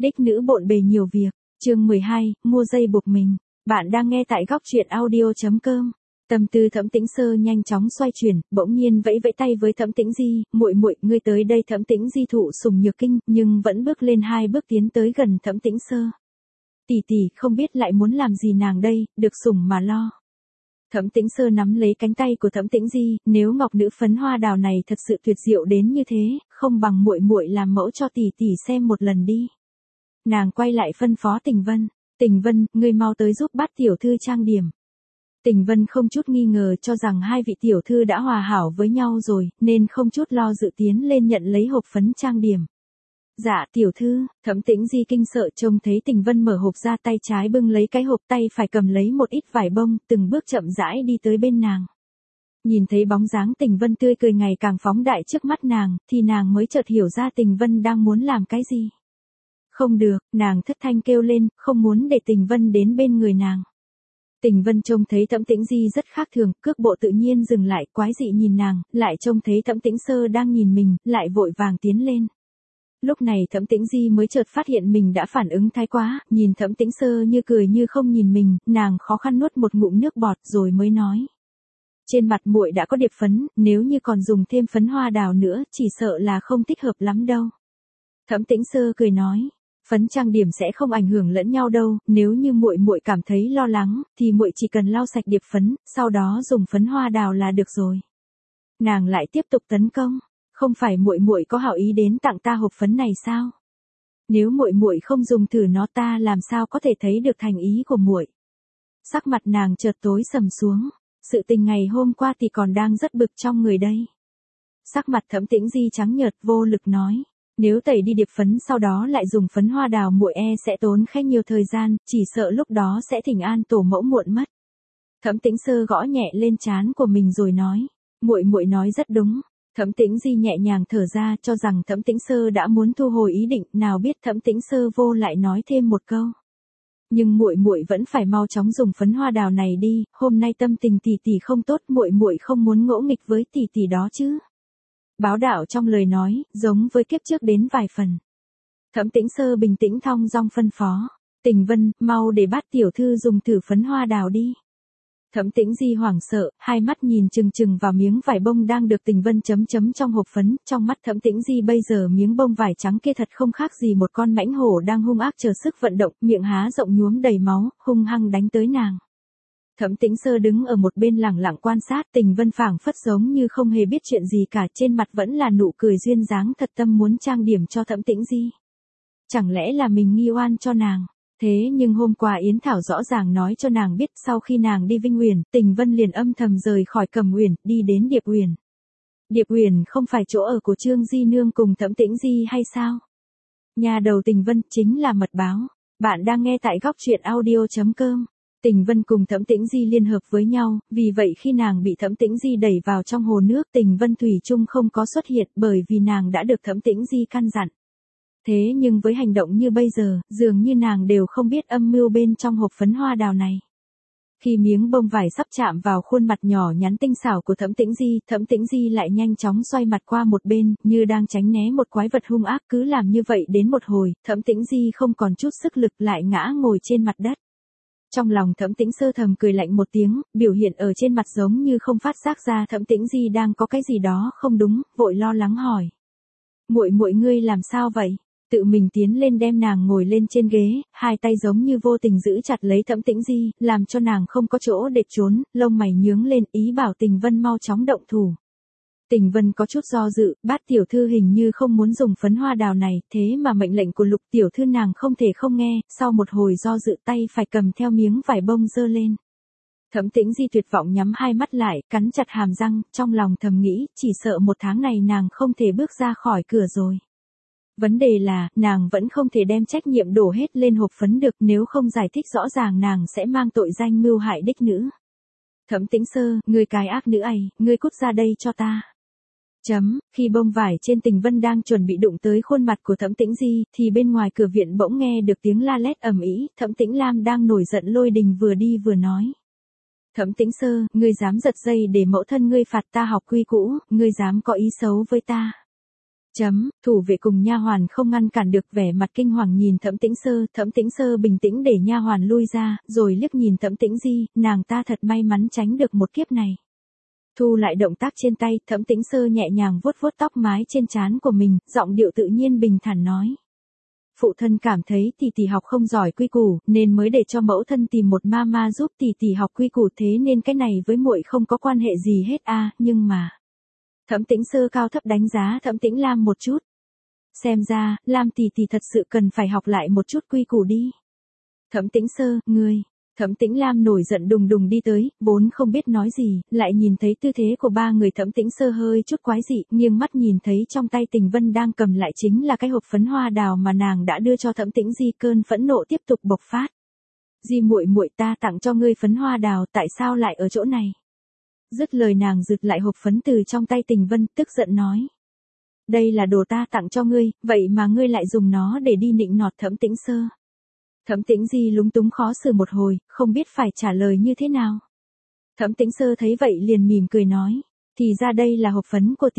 Đích nữ bộn bề nhiều việc. Chương 12, mua dây buộc mình. Bạn đang nghe tại góc truyện audio.com. Tâm tư Thẩm Tĩnh Sơ nhanh chóng xoay chuyển, bỗng nhiên vẫy vẫy tay với Thẩm Tĩnh Di, "Muội muội, ngươi tới đây." Thẩm Tĩnh Di thụ sủng nhược kinh, nhưng vẫn bước lên 2 bước tiến tới gần Thẩm Tĩnh Sơ. "Tỷ tỷ, không biết lại muốn làm gì nàng đây, được sủng mà lo." Thẩm Tĩnh Sơ nắm lấy cánh tay của Thẩm Tĩnh Di, "Nếu ngọc nữ phấn hoa đào này thật sự tuyệt diệu đến như thế, không bằng muội muội làm mẫu cho tỷ tỷ xem một lần đi." Nàng quay lại phân phó Tình Vân, "Tình Vân, ngươi mau tới giúp Bát tiểu thư trang điểm." Tình Vân không chút nghi ngờ cho rằng hai vị tiểu thư đã hòa hảo với nhau rồi, nên không chút lo dự tiến lên nhận lấy hộp phấn trang điểm. "Dạ tiểu thư." Thẩm Tĩnh Di kinh sợ trông thấy Tình Vân mở hộp ra, tay trái bưng lấy cái hộp, tay phải cầm lấy một ít vải bông, từng bước chậm rãi đi tới bên nàng. Nhìn thấy bóng dáng Tình Vân tươi cười ngày càng phóng đại trước mắt nàng, thì nàng mới chợt hiểu ra Tình Vân đang muốn làm cái gì. "Không được." Nàng thất thanh kêu lên, không muốn để Tình Vân đến bên người nàng. Tình Vân trông thấy Thẩm Tĩnh Di rất khác thường, cước bộ tự nhiên dừng lại, quái dị nhìn nàng, lại trông thấy Thẩm Tĩnh Sơ đang nhìn mình, lại vội vàng tiến lên. Lúc này Thẩm Tĩnh Di mới chợt phát hiện mình đã phản ứng thái quá, nhìn Thẩm Tĩnh Sơ như cười như không nhìn mình, nàng khó khăn nuốt một ngụm nước bọt rồi mới nói: "Trên mặt muội đã có điệp phấn, nếu như còn dùng thêm phấn hoa đào nữa, chỉ sợ là không thích hợp lắm đâu." Thẩm Tĩnh Sơ cười nói: "Phấn trang điểm sẽ không ảnh hưởng lẫn nhau đâu, nếu như muội muội cảm thấy lo lắng, thì muội chỉ cần lau sạch điệp phấn, sau đó dùng phấn hoa đào là được rồi." Nàng lại tiếp tục tấn công: "Không phải muội muội có hảo ý đến tặng ta hộp phấn này sao? Nếu muội muội không dùng thử nó, ta làm sao có thể thấy được thành ý của muội?" Sắc mặt nàng chợt tối sầm xuống, sự tình ngày hôm qua thì còn đang rất bực trong người đây. Sắc mặt Thẩm Tĩnh Di trắng nhợt vô lực nói: "Nếu tẩy đi điệp phấn sau đó lại dùng phấn hoa đào, muội sẽ tốn khá nhiều thời gian, chỉ sợ lúc đó sẽ thỉnh an tổ mẫu muộn mất." Thẩm Tĩnh Sơ gõ nhẹ lên trán của mình rồi nói: "Muội muội nói rất đúng." Thẩm Tĩnh Di nhẹ nhàng thở ra, cho rằng Thẩm Tĩnh Sơ đã muốn thu hồi ý định, nào biết Thẩm Tĩnh Sơ vô lại nói thêm một câu: "Nhưng muội muội vẫn phải mau chóng dùng phấn hoa đào này đi, hôm nay tâm tình tỷ tỷ không tốt, muội muội không muốn ngỗ nghịch với tỷ tỷ đó chứ." Bá đạo trong lời nói, giống với kiếp trước đến vài phần. Thẩm Tĩnh Sơ bình tĩnh thong dong phân phó: "Tình Vân, mau để Bát tiểu thư dùng thử phấn hoa đào đi." Thẩm Tĩnh Di hoảng sợ, hai mắt nhìn chừng chừng vào miếng vải bông đang được Tình Vân chấm chấm trong hộp phấn, trong mắt Thẩm Tĩnh Di bây giờ miếng bông vải trắng kia thật không khác gì một con mãnh hổ đang hung ác chờ sức vận động, miệng há rộng nhuốm đầy máu, hung hăng đánh tới nàng. Thẩm Tĩnh Sơ đứng ở một bên lẳng lặng quan sát, Tình Vân phảng phất giống như không hề biết chuyện gì cả, trên mặt vẫn là nụ cười duyên dáng, thật tâm muốn trang điểm cho Thẩm Tĩnh Di. Chẳng lẽ là mình nghi oan cho nàng? Thế nhưng hôm qua Yến Thảo rõ ràng nói cho nàng biết, sau khi nàng đi Vinh Uyển, Tình Vân liền âm thầm rời khỏi Cẩm Uyển, đi đến Điệp Uyển. Điệp Uyển không phải chỗ ở của Trương Di nương cùng Thẩm Tĩnh Di hay sao? Nhà đầu Tình Vân chính là mật báo. Bạn đang nghe tại góc truyện audio.com. Tình Vân cùng Thẩm Tĩnh Di liên hợp với nhau, vì vậy khi nàng bị Thẩm Tĩnh Di đẩy vào trong hồ nước, Tình Vân thủy chung không có xuất hiện, bởi vì nàng đã được Thẩm Tĩnh Di căn dặn. Thế nhưng với hành động như bây giờ, dường như nàng đều không biết âm mưu bên trong hộp phấn hoa đào này. Khi miếng bông vải sắp chạm vào khuôn mặt nhỏ nhắn tinh xảo của Thẩm Tĩnh Di lại nhanh chóng xoay mặt qua một bên, như đang tránh né một quái vật hung ác. Cứ làm như vậy đến một hồi, Thẩm Tĩnh Di không còn chút sức lực, lại ngã ngồi trên mặt đất. Trong lòng Thẩm Tĩnh Sơ thầm cười lạnh một tiếng, biểu hiện ở trên mặt giống như không phát giác ra Thẩm Tĩnh Di đang có cái gì đó không đúng, vội lo lắng hỏi: "Muội muội, ngươi làm sao vậy?" Tự mình tiến lên đem nàng ngồi lên trên ghế, hai tay giống như vô tình giữ chặt lấy Thẩm Tĩnh Di, làm cho nàng không có chỗ để trốn, lông mày nhướng lên, ý bảo Tình Vân mau chóng động thủ. Tình Vân có chút do dự, Bát tiểu thư hình như không muốn dùng phấn hoa đào này, thế mà mệnh lệnh của Lục tiểu thư nàng không thể không nghe, sau một hồi do dự tay phải cầm theo miếng vải bông giơ lên. Thẩm Tĩnh Di tuyệt vọng nhắm hai mắt lại, cắn chặt hàm răng, trong lòng thầm nghĩ, chỉ sợ một tháng này nàng không thể bước ra khỏi cửa rồi. Vấn đề là, nàng vẫn không thể đem trách nhiệm đổ hết lên hộp phấn được, nếu không giải thích rõ ràng nàng sẽ mang tội danh mưu hại đích nữ. "Thẩm Tĩnh Sơ, ngươi cái ác nữ ấy, ngươi cút ra đây cho ta." Khi bông vải trên Tình Vân đang chuẩn bị đụng tới khuôn mặt của Thẩm Tĩnh Di, thì bên ngoài cửa viện bỗng nghe được tiếng la lét ầm ĩ, Thẩm Tĩnh Lam đang nổi giận lôi đình vừa đi vừa nói: "Thẩm Tĩnh Sơ, ngươi dám giật dây để mẫu thân ngươi phạt ta học quy cũ, ngươi dám có ý xấu với ta." Thủ vệ cùng nha hoàn không ngăn cản được, vẻ mặt kinh hoàng nhìn Thẩm Tĩnh Sơ bình tĩnh để nha hoàn lui ra, rồi liếc nhìn Thẩm Tĩnh Di, nàng ta thật may mắn tránh được một kiếp này. Thu lại động tác trên tay, Thẩm Tĩnh Sơ nhẹ nhàng vuốt vuốt tóc mái trên trán của mình, giọng điệu tự nhiên bình thản nói. Phụ thân cảm thấy tỷ học không giỏi quy củ, nên mới để cho mẫu thân tìm một mama giúp tỷ học quy củ, thế nên cái này với muội không có quan hệ gì hết a, nhưng mà. Thẩm Tĩnh Sơ cao thấp đánh giá Thẩm Tĩnh Lam một chút. Xem ra, Lam tỷ thật sự cần phải học lại một chút quy củ đi. Thẩm Tĩnh Sơ, ngươi. Thẩm Tĩnh Lam nổi giận đùng đùng đi tới, vốn không biết nói gì, lại nhìn thấy tư thế của ba người. Thẩm Tĩnh Sơ hơi chút quái dị, nghiêng mắt nhìn thấy trong tay Tình Vân đang cầm lại chính là cái hộp phấn hoa đào mà nàng đã đưa cho Thẩm Tĩnh Di, cơn phẫn nộ tiếp tục bộc phát. Di muội muội, ta tặng cho ngươi phấn hoa đào, tại sao lại ở chỗ này? Dứt lời nàng giựt lại hộp phấn từ trong tay Tình Vân, tức giận nói. Đây là đồ ta tặng cho ngươi, vậy mà ngươi lại dùng nó để đi nịnh nọt Thẩm Tĩnh Sơ. Thẩm Tĩnh Di lúng túng khó xử một hồi, không biết phải trả lời như thế nào. Thẩm Tĩnh Sơ thấy vậy liền mỉm cười nói, thì ra đây là hộp phấn của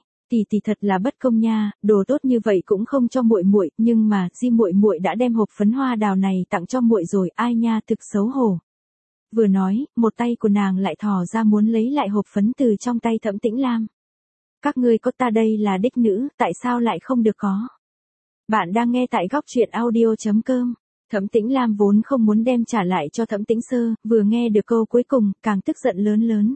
tỷ thật là bất công nha, đồ tốt như vậy cũng không cho muội muội, nhưng mà Di muội muội đã đem hộp phấn hoa đào này tặng cho muội rồi, ai nha, thực xấu hổ. Vừa nói, một tay của nàng lại thò ra muốn lấy lại hộp phấn từ trong tay Thẩm Tĩnh Lam. Các ngươi có ta đây là đích nữ, tại sao lại không được có? Bạn đang nghe tại góc truyện audio.com. Thẩm Tĩnh Lam vốn không muốn đem trả lại cho Thẩm Tĩnh Sơ, vừa nghe được câu cuối cùng, càng tức giận lớn.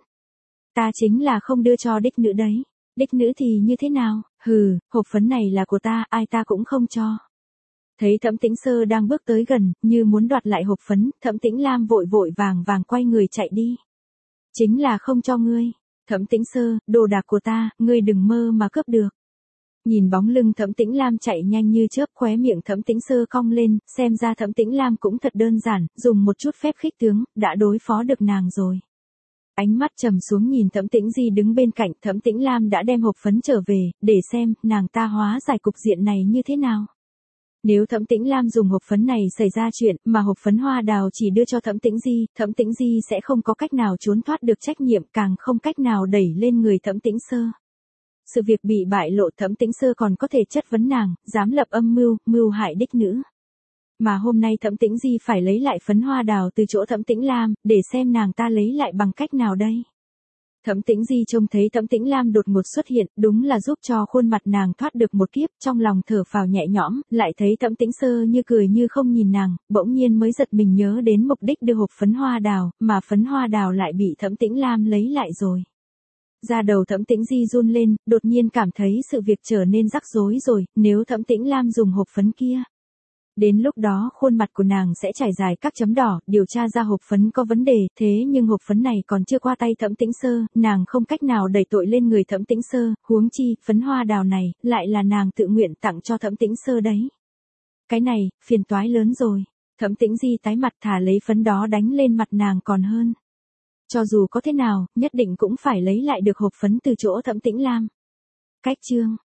Ta chính là không đưa cho đích nữ đấy. Đích nữ thì như thế nào? Hừ, hộp phấn này là của ta, ai ta cũng không cho. Thấy Thẩm Tĩnh Sơ đang bước tới gần, như muốn đoạt lại hộp phấn, Thẩm Tĩnh Lam vội vàng quay người chạy đi. Chính là không cho ngươi. Thẩm Tĩnh Sơ, đồ đạc của ta, ngươi đừng mơ mà cướp được. Nhìn bóng lưng Thẩm Tĩnh Lam chạy nhanh như chớp, khóe miệng Thẩm Tĩnh Sơ cong lên, xem ra Thẩm Tĩnh Lam cũng thật đơn giản, dùng một chút phép khích tướng, đã đối phó được nàng rồi. Ánh mắt trầm xuống nhìn Thẩm Tĩnh Di đứng bên cạnh, Thẩm Tĩnh Lam đã đem hộp phấn trở về, để xem, nàng ta hóa giải cục diện này như thế nào. Nếu Thẩm Tĩnh Lam dùng hộp phấn này xảy ra chuyện, mà hộp phấn hoa đào chỉ đưa cho Thẩm Tĩnh Di sẽ không có cách nào trốn thoát được trách nhiệm, càng không cách nào đẩy lên người Thẩm Tĩnh Sơ. Sự việc bị bại lộ, Thẩm Tĩnh Sơ còn có thể chất vấn nàng, dám lập âm mưu hại đích nữ. Mà hôm nay Thẩm Tĩnh Di phải lấy lại phấn hoa đào từ chỗ Thẩm Tĩnh Lam, để xem nàng ta lấy lại bằng cách nào đây. Thẩm Tĩnh Di trông thấy Thẩm Tĩnh Lam đột ngột xuất hiện, đúng là giúp cho khuôn mặt nàng thoát được một kiếp, trong lòng thở phào nhẹ nhõm, lại thấy Thẩm Tĩnh Sơ như cười như không nhìn nàng, bỗng nhiên mới giật mình nhớ đến mục đích đưa hộp phấn hoa đào, mà phấn hoa đào lại bị Thẩm Tĩnh Lam lấy lại rồi. Da đầu Thẩm Tĩnh Di run lên, đột nhiên cảm thấy sự việc trở nên rắc rối rồi, nếu Thẩm Tĩnh Lam dùng hộp phấn kia. Đến lúc đó khuôn mặt của nàng sẽ trải dài các chấm đỏ, điều tra ra hộp phấn có vấn đề, thế nhưng hộp phấn này còn chưa qua tay Thẩm Tĩnh Sơ, nàng không cách nào đẩy tội lên người Thẩm Tĩnh Sơ, huống chi, phấn hoa đào này, lại là nàng tự nguyện tặng cho Thẩm Tĩnh Sơ đấy. Cái này, phiền toái lớn rồi. Thẩm Tĩnh Di tái mặt, thả lấy phấn đó đánh lên mặt nàng còn hơn. Cho dù có thế nào, nhất định cũng phải lấy lại được hộp phấn từ chỗ Thẩm Tĩnh Lam. Cách chương